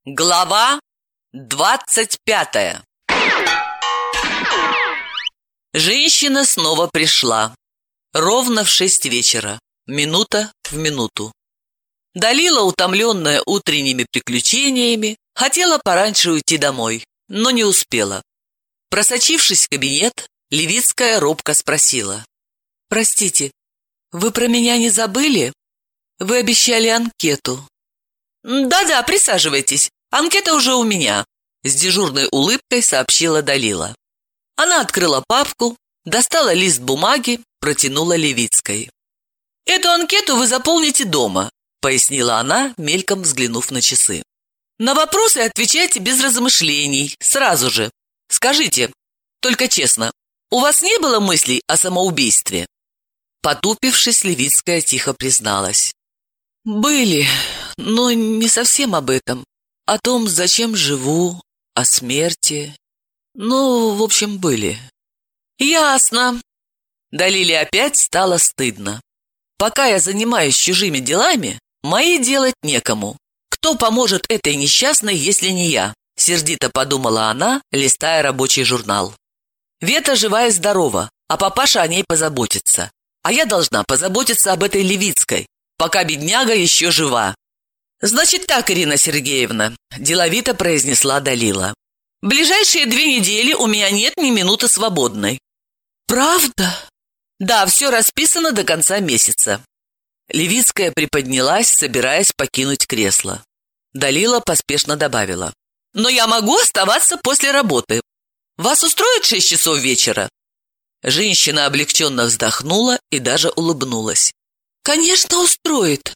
Глава 25. Женщина снова пришла. Ровно в 6 вечера, минута в минуту. Далила, утомленная утренними приключениями, хотела пораньше уйти домой, но не успела. Просочившись в кабинет, Левицкая робко спросила: «Простите, вы про меня не забыли? Вы обещали анкету». «Да-да, присаживайтесь. Анкета уже у меня», — с дежурной улыбкой сообщила Далила. Она открыла папку, достала лист бумаги, протянула Левицкой. «Эту анкету вы заполните дома», — пояснила она, мельком взглянув на часы. «На вопросы отвечайте без размышлений, сразу же. Скажите, только честно, у вас не было мыслей о самоубийстве?» Потупившись, Левицкая тихо призналась: «Были, но не совсем об этом. О том, зачем живу, о смерти. Ну, в общем, были». «Ясно». Далиле опять стало стыдно. «Пока я занимаюсь чужими делами, мои делать некому. Кто поможет этой несчастной, если не я?» Сердито подумала она, листая рабочий журнал. «Вета жива и здорова, а папаша о ней позаботится. А я должна позаботиться об этой Левицкой, пока бедняга еще жива». «Значит так, Ирина Сергеевна», – деловито произнесла Далила. «Ближайшие 2 недели у меня нет ни минуты свободной». «Правда?» «Да, все расписано до конца месяца». Левицкая приподнялась, собираясь покинуть кресло. Далила поспешно добавила: «Но я могу оставаться после работы. Вас устроит 6 часов вечера?» Женщина облегченно вздохнула и даже улыбнулась. «Конечно, устроит.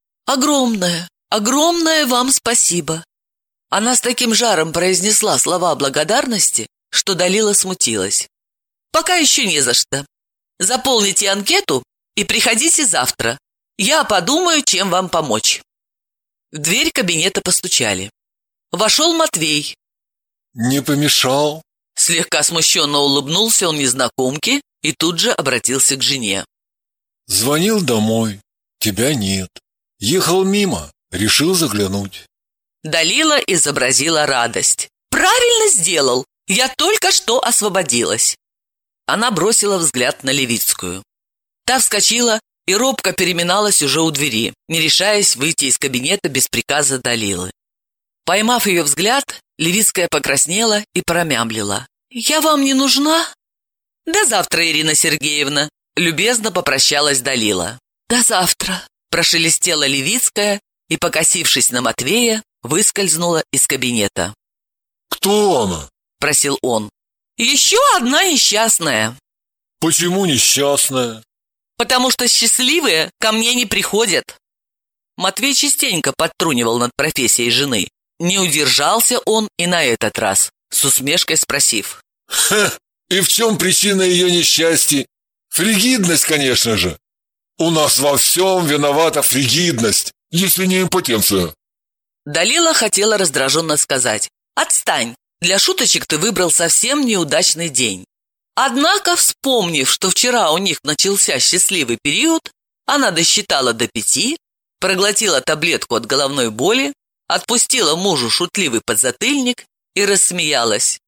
Огромное вам спасибо». Она с таким жаром произнесла слова благодарности, что Далила смутилась. «Пока еще не за что. Заполните анкету и приходите завтра. Я подумаю, чем вам помочь». В дверь кабинета постучали. Вошел Матвей. «Не помешал?» Слегка смущенно улыбнулся он незнакомке и тут же обратился к жене. «Звонил домой. Тебя нет. Ехал мимо. Решил заглянуть». Далила изобразила радость. «Правильно сделал! Я только что освободилась!» Она бросила взгляд на Левицкую. Та вскочила и робко переминалась уже у двери, не решаясь выйти из кабинета без приказа Далилы. Поймав ее взгляд, Левицкая покраснела и промямлила: «Я вам не нужна?» «До завтра, Ирина Сергеевна», — любезно попрощалась Далила. «До завтра», — прошелестела Левицкая и, покосившись на Матвея, выскользнула из кабинета. «Кто она?» — просил он. «Еще одна несчастная». «Почему несчастная?» «Потому что счастливые ко мне не приходят». Матвей частенько подтрунивал над профессией жены. Не удержался он и на этот раз, с усмешкой спросив: И в чем причина ее несчастья? Фригидность, конечно же. У нас во всем виновата фригидность, если не импотенция». Далила хотела раздраженно сказать: «Отстань, для шуточек ты выбрал совсем неудачный день». Однако, вспомнив, что вчера у них начался счастливый период, она досчитала до 5, проглотила таблетку от головной боли, отпустила мужу шутливый подзатыльник и рассмеялась.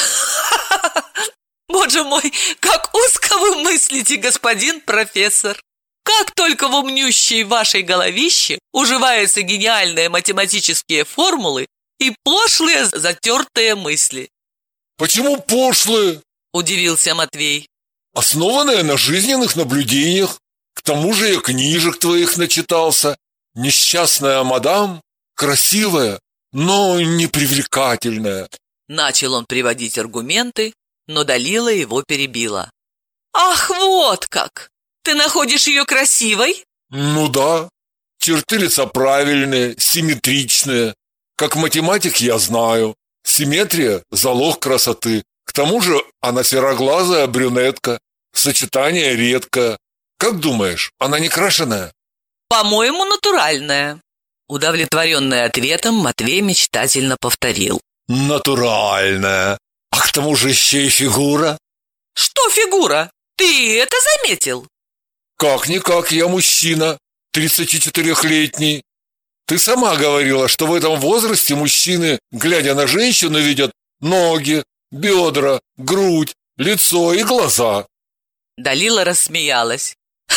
«Боже мой, как узко вы мыслите, господин профессор! Как только в умнющей вашей головище уживаются гениальные математические формулы и пошлые затертые мысли!» «Почему пошлые?» – удивился Матвей. «Основанные на жизненных наблюдениях. К тому же я книжек твоих начитался. Несчастная мадам, красивая, но непривлекательная». Начал он приводить аргументы, но Далила его перебила. «Ах, вот как! Ты находишь ее красивой?» «Ну да. Черты лица правильные, симметричные. Как математик я знаю. Симметрия – залог красоты. К тому же она сероглазая брюнетка. Сочетание редкое. Как думаешь, она не крашеная?» «По-моему, натуральная». Удовлетворенный ответом, Матвей мечтательно повторил: «Натуральная. А к тому же еще и фигура». «Что фигура? Ты это заметил?» «Как-никак я мужчина, 34-летний. Ты сама говорила, что в этом возрасте мужчины, глядя на женщину, видят ноги, бедра, грудь, лицо и глаза. Далила рассмеялась.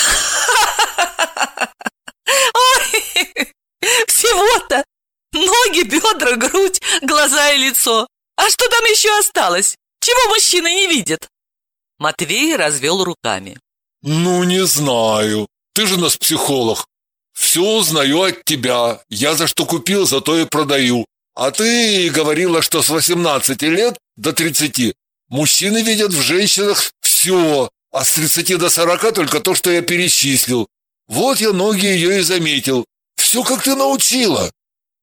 Ой, всего-то ноги, бедра, грудь, глаза и лицо. А что там еще осталось? Чего мужчины не видят? Матвей развел руками. Ну, не знаю. Ты же у нас психолог. Все узнаю от тебя. Я за что купил, за то и продаю. А ты говорила, что с 18 лет до 30 мужчины видят в женщинах все, а с 30 до 40 только то, что я перечислил. Вот я ноги ее и заметил. Все, как ты научила.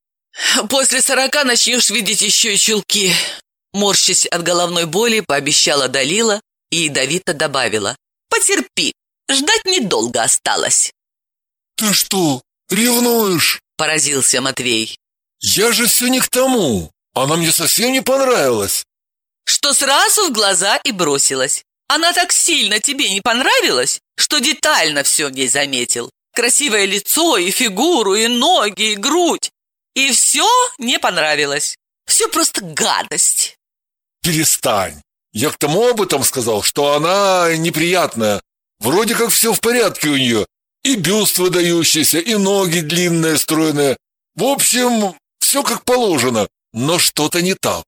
После 40 начнешь видеть еще и чулки. Морщась от головной боли, пообещала Далила и ядовито добавила. Потерпи, ждать недолго осталось. Ты что, ревнуешь? Поразился Матвей. Я же все не к тому. Она мне совсем не понравилась. Что сразу в глаза и бросилась. Она так сильно тебе не понравилась, что детально все в ней заметил. Красивое лицо, и фигуру, и ноги, и грудь. И все не понравилось. Все просто гадость. Перестань. Я к тому об этом сказал, что она неприятная. Вроде как все в порядке у нее. И бюст выдающийся, и ноги длинные, стройные. В общем, все как положено. Но что-то не так.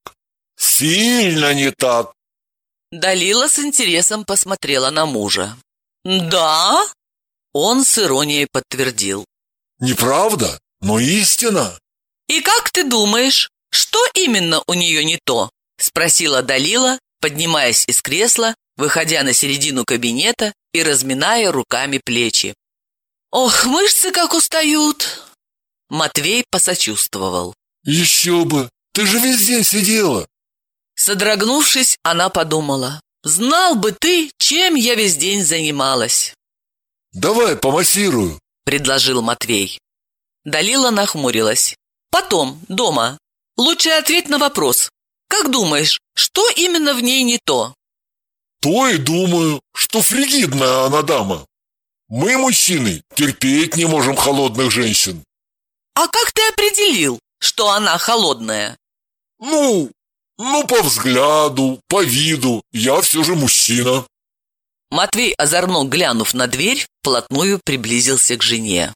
Сильно не так. Далила с интересом посмотрела на мужа. «Да?» Он с иронией подтвердил. Неправда, но истина. «И как ты думаешь, что именно у нее не то?» Спросила Далила, поднимаясь из кресла, выходя на середину кабинета и разминая руками плечи. «Ох, мышцы как устают!» Матвей посочувствовал. Еще бы, ты же весь день сидела. Содрогнувшись, она подумала. «Знал бы ты, чем я весь день занималась!» Давай помассирую, предложил Матвей. Далила нахмурилась. «Потом, дома. Лучше ответь на вопрос. Как думаешь, что именно в ней не то?» То и думаю, что фригидная она дама. Мы, мужчины, терпеть не можем холодных женщин. «А как ты определил, что она холодная?» Ну, по взгляду, по виду, я все же мужчина. Матвей, озорно глянув на дверь, вплотную приблизился к жене.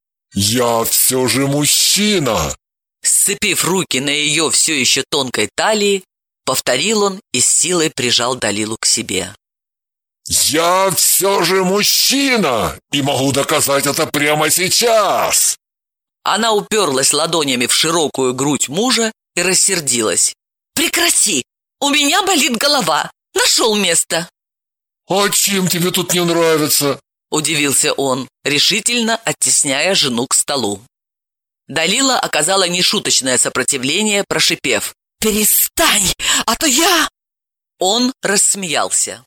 Я все же мужчина. Сцепив руки на ее все еще тонкой талии, повторил он и с силой прижал Далилу к себе. Я все же мужчина и могу доказать это прямо сейчас. Она уперлась ладонями в широкую грудь мужа и рассердилась. «Прекрати! У меня болит голова! Нашел место!» А чем тебе тут не нравится? Удивился он, решительно оттесняя жену к столу. Далила оказала нешуточное сопротивление, прошипев: «Перестань, а то я...» Он рассмеялся.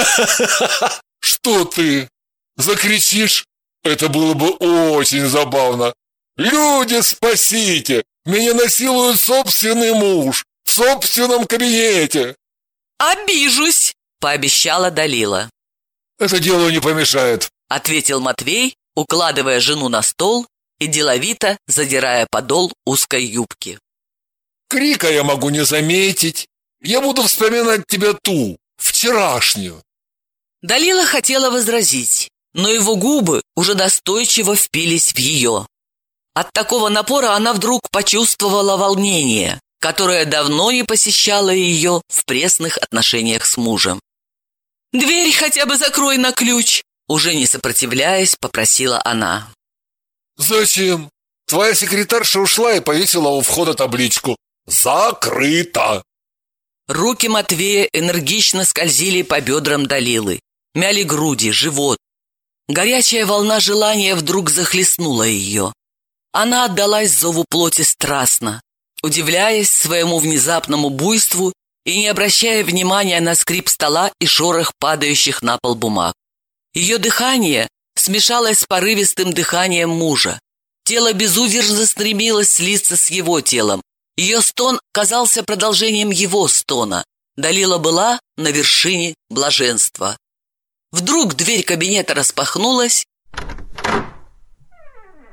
Что ты? Закричишь? Это было бы очень забавно. Люди, спасите! Меня насилует собственный муж в собственном кабинете. «Обижусь!» — пообещала Далила. Это делу не помешает, Ответил Матвей, укладывая жену на стол и деловито задирая подол узкой юбки. Крика я могу не заметить. Я буду вспоминать тебя ту, вчерашнюю. Далила хотела возразить, но его губы уже настойчиво впились в ее. От такого напора она вдруг почувствовала волнение, которое давно не посещало ее в пресных отношениях с мужем. «Дверь хотя бы закрой на ключ!» Уже не сопротивляясь, попросила она. Зачем? Твоя секретарша ушла и повесила у входа табличку «Закрыто». Руки Матвея энергично скользили по бедрам Далилы, мяли груди, живот. Горячая волна желания вдруг захлестнула ее. Она отдалась зову плоти страстно, удивляясь своему внезапному буйству и не обращая внимания на скрип стола и шорох падающих на пол бумаг. Ее дыхание смешалось с порывистым дыханием мужа. Тело безудержно стремилось слиться с его телом. Ее стон казался продолжением его стона. Далила была на вершине блаженства. Вдруг дверь кабинета распахнулась.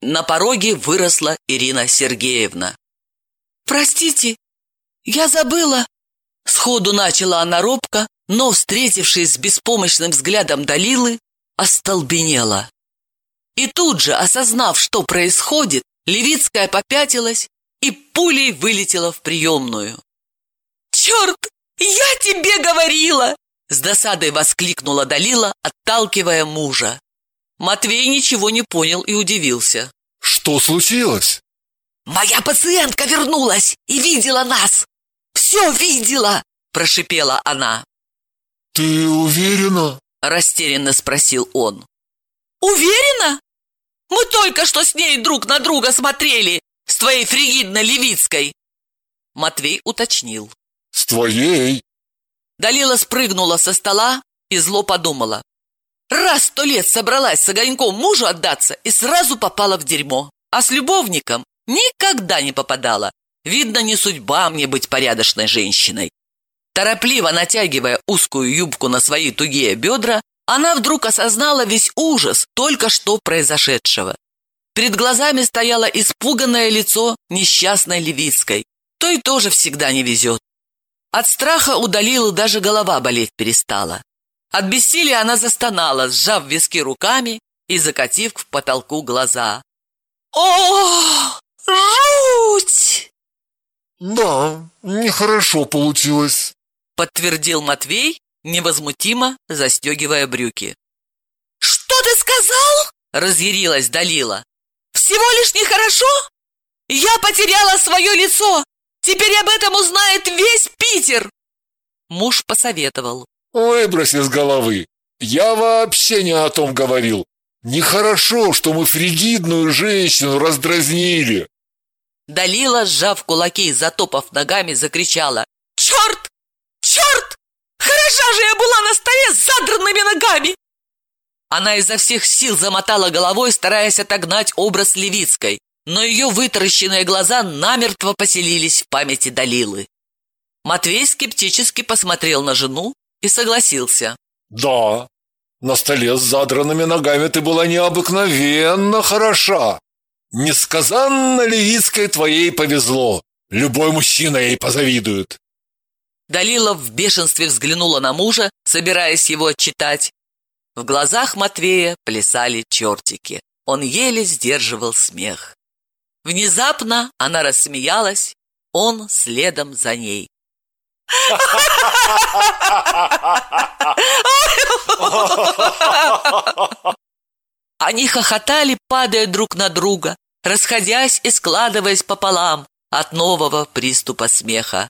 На пороге выросла Ирина Сергеевна. «Простите, я забыла!» Сходу начала она робко, но, встретившись с беспомощным взглядом Далилы, остолбенела. И тут же, осознав, что происходит, Левицкая попятилась и пулей вылетела в приемную. «Черт! Я тебе говорила!» С досадой воскликнула Далила, отталкивая мужа. Матвей ничего не понял и удивился. Что случилось? «Моя пациентка вернулась и видела нас! Все видела!» – прошипела она. Ты уверена? – растерянно спросил он. «Уверена? Мы только что с ней друг на друга смотрели, с твоей фригидно-левицкой!» Матвей уточнил. С твоей? Далила спрыгнула со стола и зло подумала. Раз 100 лет собралась с огоньком мужу отдаться и сразу попала в дерьмо. А с любовником никогда не попадала. Видно, не судьба мне быть порядочной женщиной. Торопливо натягивая узкую юбку на свои тугие бедра, она вдруг осознала весь ужас только что произошедшего. Перед глазами стояло испуганное лицо несчастной Левицкой. Той тоже всегда не везет. От страха у Далилы даже голова болеть перестала. От бессилия она застонала, сжав виски руками и закатив к потолку глаза. «О, жуть!» Да, нехорошо получилось, подтвердил Матвей, невозмутимо застегивая брюки. «Что ты сказал?» – разъярилась Далила. «Всего лишь нехорошо? Я потеряла свое лицо! Теперь об этом узнает весь Питер!» Муж посоветовал. Выбрось из головы. Я вообще не о том говорил. Нехорошо, что мы фригидную женщину раздразнили. Далила, сжав кулаки и затопав ногами, закричала. «Черт! Черт! Хороша же я была на столе с задранными ногами!» Она изо всех сил замотала головой, стараясь отогнать образ Левицкой, но ее вытаращенные глаза намертво поселились в памяти Далилы. Матвей скептически посмотрел на жену и согласился. Да, на столе с задранными ногами ты была необыкновенно хороша. Несказанно Левицкой твоей повезло. Любой мужчина ей позавидует. Далила в бешенстве взглянула на мужа, собираясь его отчитать. В глазах Матвея плясали чертики. Он еле сдерживал смех. Внезапно она рассмеялась, он следом за ней. Они хохотали, падая друг на друга, расходясь и складываясь пополам от нового приступа смеха.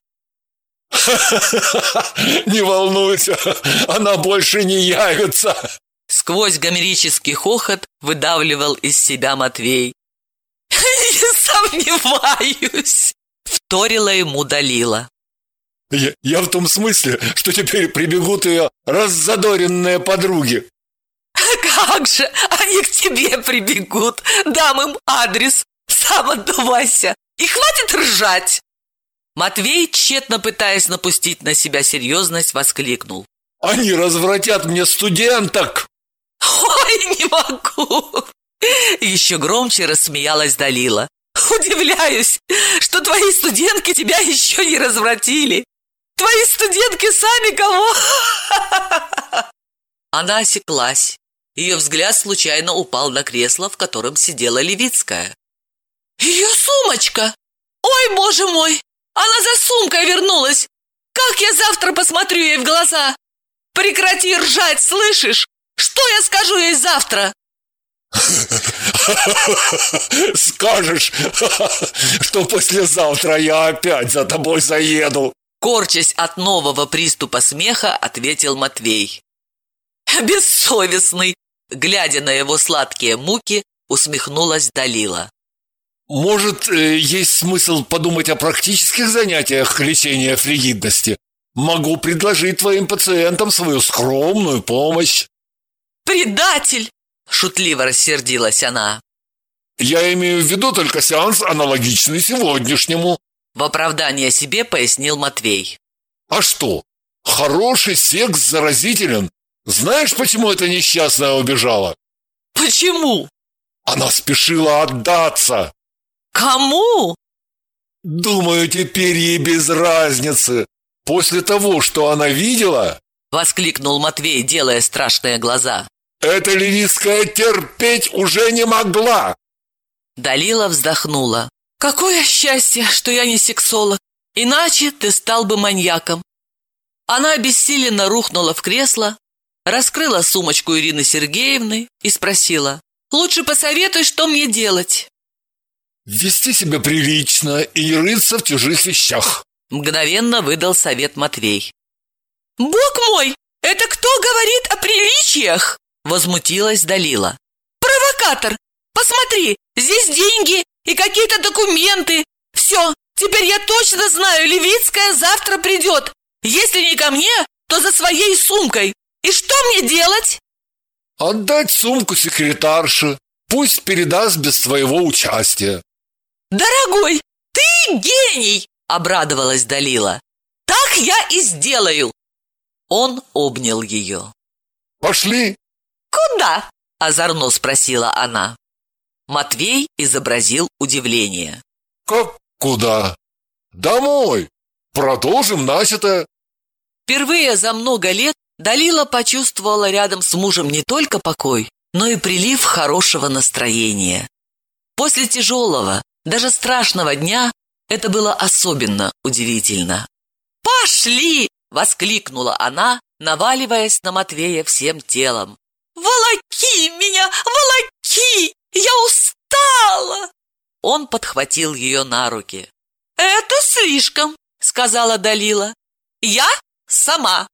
Не волнуйся, она больше не явится. Сквозь гомерический хохот выдавливал из себя Матвей. «Не сомневаюсь», — вторила ему Далила. Я в том смысле, что теперь прибегут ее раззадоренные подруги. «Как же, они к тебе прибегут, дам им адрес, сам отдувайся, и хватит ржать!» Матвей, тщетно пытаясь напустить на себя серьезность, воскликнул. «Они развратят мне студенток!» «Ой, не могу!» Еще громче рассмеялась Далила. «Удивляюсь, что твои студентки тебя еще не развратили. Твои студентки сами кого?» Она осеклась. Ее взгляд случайно упал на кресло, в котором сидела Левицкая. «Ее сумочка! Ой, боже мой! Она за сумкой вернулась! Как я завтра посмотрю ей в глаза? Прекрати ржать, слышишь? Что я скажу ей завтра?» «Скажешь, что послезавтра я опять за тобой заеду!» Корчась от нового приступа смеха, ответил Матвей. «Бессовестный!» Глядя на его сладкие муки, усмехнулась Далила. «Может, есть смысл подумать о практических занятиях лечения фригидности? Могу предложить твоим пациентам свою скромную помощь». «Предатель!» – шутливо рассердилась она. «Я имею в виду только сеанс, аналогичный сегодняшнему», – в оправдание себе пояснил Матвей. «А что? Хороший секс заразителен. Знаешь, почему эта несчастная убежала?» «Почему?» Она спешила отдаться. Кому? Думаю, теперь ей без разницы. После того, что она видела, Воскликнул Матвей, делая страшные глаза. эта Левицкая терпеть уже не могла. Далила вздохнула. Какое счастье, что я не сексолог. Иначе ты стал бы маньяком. Она обессиленно рухнула в кресло, раскрыла сумочку Ирины Сергеевны и спросила: «Лучше посоветуй, что мне делать?» Вести себя прилично и не рыться в чужих вещах. Мгновенно выдал совет Матвей. «Бог мой, это кто говорит о приличиях?» Возмутилась Далила. «Провокатор! Посмотри, здесь деньги и какие-то документы. Все, теперь я точно знаю, Левицкая завтра придет. Если не ко мне, то за своей сумкой. И что мне делать?» Отдать сумку секретарше. Пусть передаст без твоего участия. «Дорогой, ты гений!» – обрадовалась Далила. «Так я и сделаю!» Он обнял ее. Пошли. «Куда?» – озорно спросила она. Матвей изобразил удивление. Как куда? Домой. Продолжим начатое. Впервые за много лет Далила почувствовала рядом с мужем не только покой, но и прилив хорошего настроения. После тяжелого, даже страшного дня это было особенно удивительно. «Пошли!» – воскликнула она, наваливаясь на Матвея всем телом. «Волоки меня, волоки! Я устала!» Он подхватил ее на руки. «Это слишком!» – сказала Далила. «Я сама!»